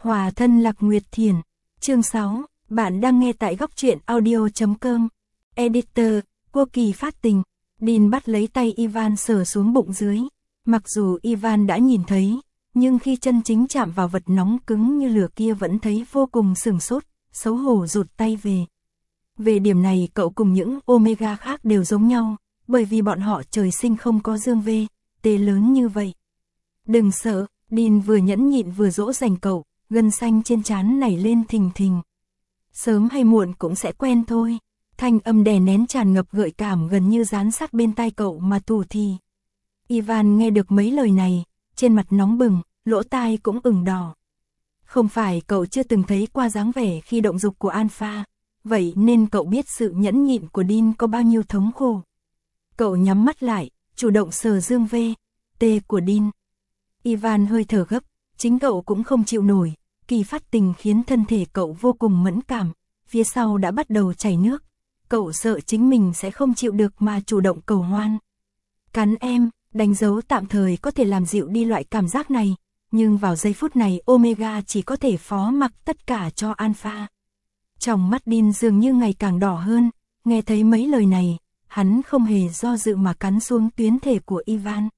Hòa thân Lạc Nguyệt Thiền. Chương 6, bạn đang nghe tại góc truyện audio.com. Editor, Cô Kỳ phát tình. Dean bắt lấy tay Ivan sờ xuống bụng dưới. Mặc dù Ivan đã nhìn thấy, nhưng khi chân chính chạm vào vật nóng cứng như lửa kia vẫn thấy vô cùng sửng sốt, xấu hổ rụt tay về. Về điểm này cậu cùng những Omega khác đều giống nhau, bởi vì bọn họ trời sinh không có dương V, T lớn như vậy. Đừng sợ, Dean vừa nhẫn nhịn vừa dỗ dành cậu, gân xanh trên trán nảy lên thình thình. Sớm hay muộn cũng sẽ quen thôi. Thanh âm đè nén tràn ngập gợi cảm gần như dán sát bên tai cậu mà tù thì. Ivan nghe được mấy lời này, trên mặt nóng bừng, lỗ tai cũng ửng đỏ. Không phải cậu chưa từng thấy qua dáng vẻ khi động dục của Alpha, vậy nên cậu biết sự nhẫn nhịn của Dean có bao nhiêu thống khổ. Cậu nhắm mắt lại, chủ động sờ dương V, T của Dean. Ivan hơi thở gấp, chính cậu cũng không chịu nổi, kỳ phát tình khiến thân thể cậu vô cùng mẫn cảm, phía sau đã bắt đầu chảy nước. Cậu sợ chính mình sẽ không chịu được mà chủ động cầu hoan. Cắn em, đánh dấu tạm thời có thể làm dịu đi loại cảm giác này, nhưng vào giây phút này Omega chỉ có thể phó mặc tất cả cho Alpha. Trong mắt Dean dường như ngày càng đỏ hơn, nghe thấy mấy lời này, hắn không hề do dự mà cắn xuống tuyến thể của Ivan.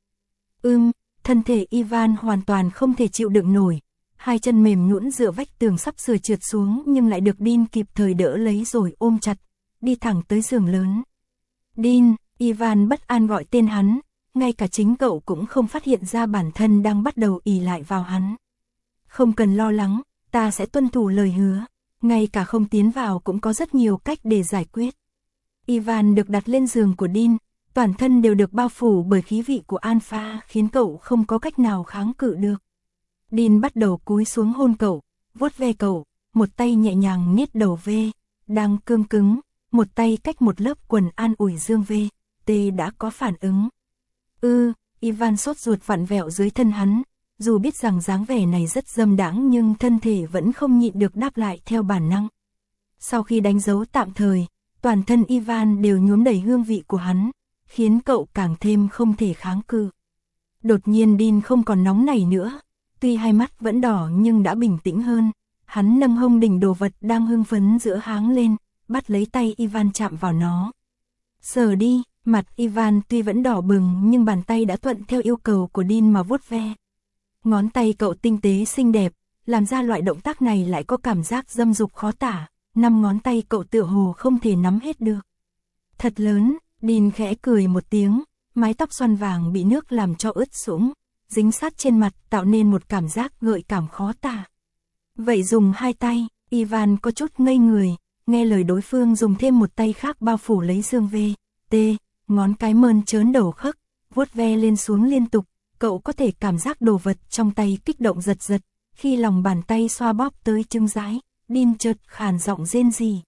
Thân thể Ivan hoàn toàn không thể chịu đựng nổi, hai chân mềm nhũn dựa vách tường sắp sửa trượt xuống nhưng lại được Dean kịp thời đỡ lấy rồi ôm chặt, đi thẳng tới giường lớn. Dean, Ivan bất an gọi tên hắn, ngay cả chính cậu cũng không phát hiện ra bản thân đang bắt đầu ỷ lại vào hắn. Không cần lo lắng, ta sẽ tuân thủ lời hứa, ngay cả không tiến vào cũng có rất nhiều cách để giải quyết. Ivan được đặt lên giường của Dean, toàn thân đều được bao phủ bởi khí vị của Alpha khiến cậu không có cách nào kháng cự được. Dean bắt đầu cúi xuống hôn cậu, vuốt ve cậu, một tay nhẹ nhàng niết đầu V, đang cương cứng, một tay cách một lớp quần an ủi dương V, T đã có phản ứng. Ivan sốt ruột vặn vẹo dưới thân hắn, dù biết rằng dáng vẻ này rất dâm đãng nhưng thân thể vẫn không nhịn được đáp lại theo bản năng. Sau khi đánh dấu tạm thời, toàn thân Ivan đều nhuốm đầy hương vị của hắn, khiến cậu càng thêm không thể kháng cự. Đột nhiên Dean không còn nóng nảy nữa, tuy hai mắt vẫn đỏ nhưng đã bình tĩnh hơn, hắn nâng hông đỉnh đồ vật đang hưng phấn giữa háng lên, bắt lấy tay Ivan chạm vào nó. Sờ đi, mặt Ivan tuy vẫn đỏ bừng nhưng bàn tay đã thuận theo yêu cầu của Dean mà vuốt ve. Ngón tay cậu tinh tế xinh đẹp, làm ra loại động tác này lại có cảm giác dâm dục khó tả, 5 ngón tay cậu tựa hồ không thể nắm hết được. Thật lớn, Dean khẽ cười một tiếng, mái tóc xoăn vàng bị nước làm cho ướt sũng, dính sát trên mặt tạo nên một cảm giác gợi cảm khó tả. Vậy dùng hai tay, Ivan có chút ngây người, nghe lời đối phương dùng thêm một tay khác bao phủ lấy dương V, T, ngón cái mơn trớn đầu khấc, vuốt ve lên xuống liên tục, cậu có thể cảm giác đồ vật trong tay kích động giật giật, khi lòng bàn tay xoa bóp tới chưng rái, Dean chợt khàn giọng rên rỉ.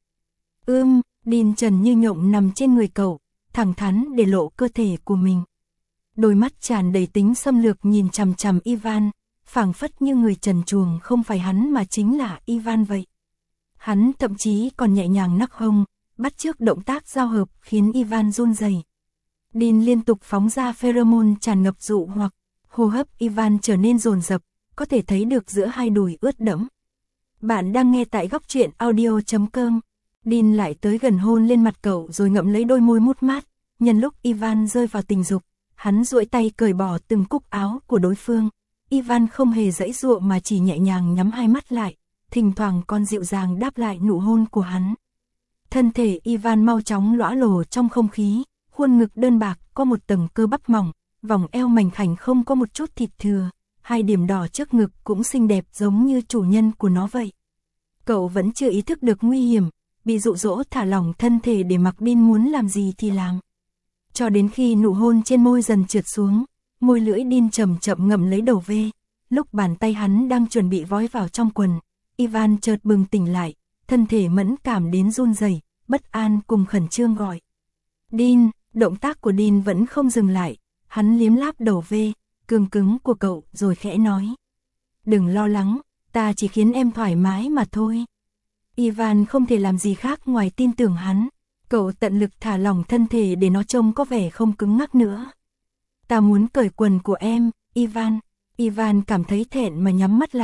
Dean trần như nhộng nằm trên người cậu, thẳng thắn để lộ cơ thể của mình. Đôi mắt tràn đầy tính xâm lược nhìn chằm chằm Ivan, phảng phất như người trần truồng không phải hắn mà chính là Ivan vậy. Hắn thậm chí còn nhẹ nhàng nắc hông, bắt chước động tác giao hợp khiến Ivan run rẩy. Dean liên tục phóng ra pheromone tràn ngập dụ hoặc, hô hấp Ivan trở nên dồn dập, có thể thấy được giữa hai đùi ướt đẫm. Bạn đang nghe tại góc truyện audio.com. Dean lại tới gần hôn lên mặt cậu rồi ngậm lấy đôi môi mút mát, nhân lúc Ivan rơi vào tình dục, hắn duỗi tay cởi bỏ từng cúc áo của đối phương. Ivan không hề giãy giụa mà chỉ nhẹ nhàng nhắm hai mắt lại, thỉnh thoảng còn dịu dàng đáp lại nụ hôn của hắn. Thân thể Ivan mau chóng lõa lồ trong không khí, khuôn ngực đơn bạc có một tầng cơ bắp mỏng, vòng eo mảnh khảnh không có một chút thịt thừa, hai điểm đỏ trước ngực cũng xinh đẹp giống như chủ nhân của nó vậy. Cậu vẫn chưa ý thức được nguy hiểm, bị dụ dỗ thả lỏng thân thể để mặc Dean muốn làm gì thì làm. Cho đến khi nụ hôn trên môi dần trượt xuống, môi lưỡi Dean chậm chậm ngậm lấy đầu V, lúc bàn tay hắn đang chuẩn bị vói vào trong quần, Ivan chợt bừng tỉnh lại, thân thể mẫn cảm đến run rẩy, bất an cùng khẩn trương gọi. Dean, động tác của Dean vẫn không dừng lại, hắn liếm láp đầu V, cương cứng của cậu rồi khẽ nói. Đừng lo lắng, ta chỉ khiến em thoải mái mà thôi. Ivan không thể làm gì khác ngoài tin tưởng hắn, cậu tận lực thả lỏng thân thể để nó trông có vẻ không cứng ngắc nữa. Ta muốn cởi quần của em, Ivan. Ivan cảm thấy thẹn mà nhắm mắt lại,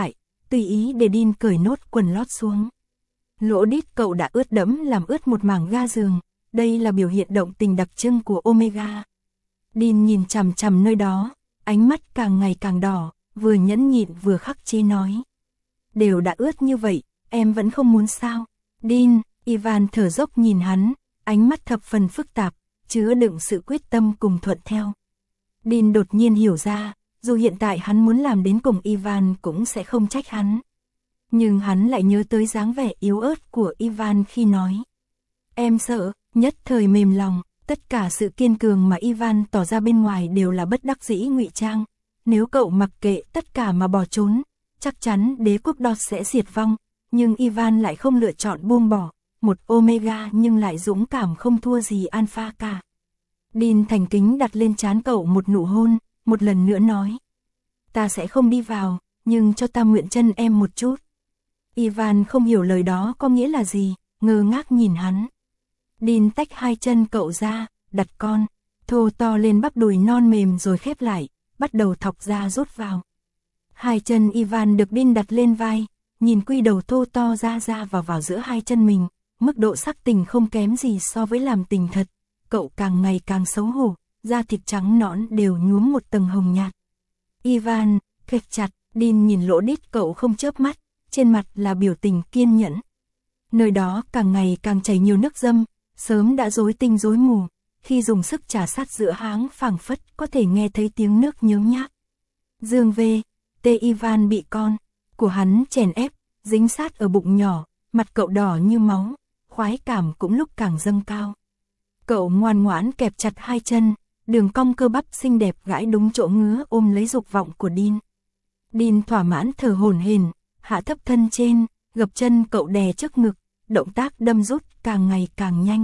tùy ý để Dean cởi nốt quần lót xuống. Lỗ đít cậu đã ướt đẫm làm ướt một mảng ga giường, đây là biểu hiện động tình đặc trưng của Omega. Dean nhìn chằm chằm nơi đó, ánh mắt càng ngày càng đỏ, vừa nhẫn nhịn vừa khắc chế nói. Đều đã ướt như vậy, em vẫn không muốn sao? Dean, Ivan thở dốc nhìn hắn, ánh mắt thập phần phức tạp, chứa đựng sự quyết tâm cùng thuận theo. Dean đột nhiên hiểu ra, dù hiện tại hắn muốn làm đến cùng Ivan cũng sẽ không trách hắn. Nhưng hắn lại nhớ tới dáng vẻ yếu ớt của Ivan khi nói. Em sợ, nhất thời mềm lòng, tất cả sự kiên cường mà Ivan tỏ ra bên ngoài đều là bất đắc dĩ ngụy trang. Nếu cậu mặc kệ tất cả mà bỏ trốn, chắc chắn đế quốc Dot sẽ diệt vong. Nhưng Ivan lại không lựa chọn buông bỏ, một Omega nhưng lại dũng cảm không thua gì Alpha cả. Dean thành kính đặt lên trán cậu một nụ hôn, một lần nữa nói. Ta sẽ không đi vào, nhưng cho ta mượn chân em một chút. Ivan không hiểu lời đó có nghĩa là gì, ngơ ngác nhìn hắn. Dean tách hai chân cậu ra, đặt con, thô to lên bắp đùi non mềm rồi khép lại, bắt đầu thọc ra rút vào. Hai chân Ivan được Dean đặt lên vai, nhìn quy đầu thô to ra vào giữa hai chân mình, mức độ sắc tình không kém gì so với làm tình thật. Cậu càng ngày càng xấu hổ, da thịt trắng nõn đều nhuốm một tầng hồng nhạt. Ivan, kẹp chặt, Dean nhìn lỗ đít cậu không chớp mắt, trên mặt là biểu tình kiên nhẫn. Nơi đó càng ngày càng chảy nhiều nước dâm, sớm đã rối tinh rối mù, khi dùng sức chà sát giữa háng phảng phất có thể nghe thấy tiếng nước nhớ nhác. Dương V, T Ivan bị con của hắn chèn ép, dính sát ở bụng nhỏ, mặt cậu đỏ như máu, khoái cảm cũng lúc càng dâng cao. Cậu ngoan ngoãn kẹp chặt hai chân, đường cong cơ bắp xinh đẹp gãi đúng chỗ ngứa ôm lấy dục vọng của Dean. Dean thỏa mãn thở hổn hển, hạ thấp thân trên, gập chân cậu đè trước ngực, động tác đâm rút càng ngày càng nhanh.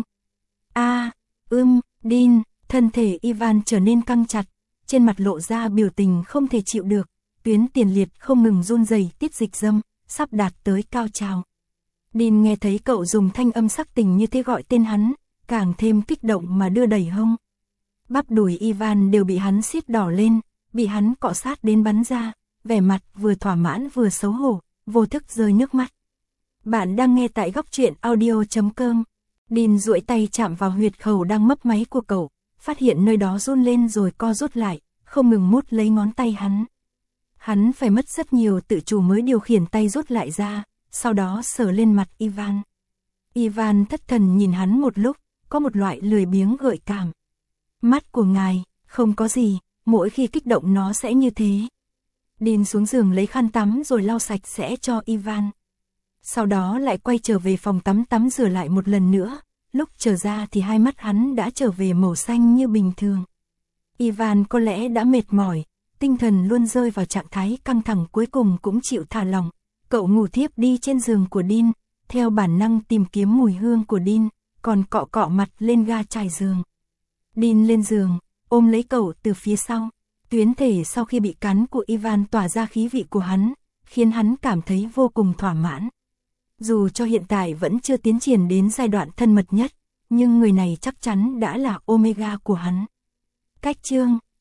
Dean, thân thể Ivan trở nên căng chặt, trên mặt lộ ra biểu tình không thể chịu được, tuyến tiền liệt không ngừng run rẩy tiết dịch dâm, sắp đạt tới cao trào. Dean nghe thấy cậu dùng thanh âm sắc tình như thế gọi tên hắn, càng thêm kích động mà đưa đẩy hông. Bắp đùi Ivan đều bị hắn siết đỏ lên, bị hắn cọ sát đến bắn ra, vẻ mặt vừa thỏa mãn vừa xấu hổ, vô thức rơi nước mắt. Bạn đang nghe tại góc truyện audio.com. Dean duỗi tay chạm vào huyệt khẩu đang mấp máy của cậu, phát hiện nơi đó run lên rồi co rút lại, không ngừng mút lấy ngón tay hắn. Hắn phải mất rất nhiều tự chủ mới điều khiển tay rút lại ra, sau đó sờ lên mặt Ivan. Ivan thất thần nhìn hắn một lúc, có một loại lười biếng gợi cảm. Mắt của ngài, không có gì, mỗi khi kích động nó sẽ như thế. Dean xuống giường lấy khăn tắm rồi lau sạch sẽ cho Ivan. Sau đó lại quay trở về phòng tắm rửa lại một lần nữa, lúc trở ra thì hai mắt hắn đã trở về màu xanh như bình thường. Ivan có lẽ đã mệt mỏi, tinh thần luôn rơi vào trạng thái căng thẳng cuối cùng cũng chịu thả lỏng. Cậu ngủ thiếp đi trên giường của Dean, theo bản năng tìm kiếm mùi hương của Dean, còn cọ cọ mặt lên ga trải giường. Dean lên giường, ôm lấy cậu từ phía sau. Tuyến thể sau khi bị cắn của Ivan tỏa ra khí vị của hắn, khiến hắn cảm thấy vô cùng thỏa mãn. Dù cho hiện tại vẫn chưa tiến triển đến giai đoạn thân mật nhất, nhưng người này chắc chắn đã là Omega của hắn. Cách chương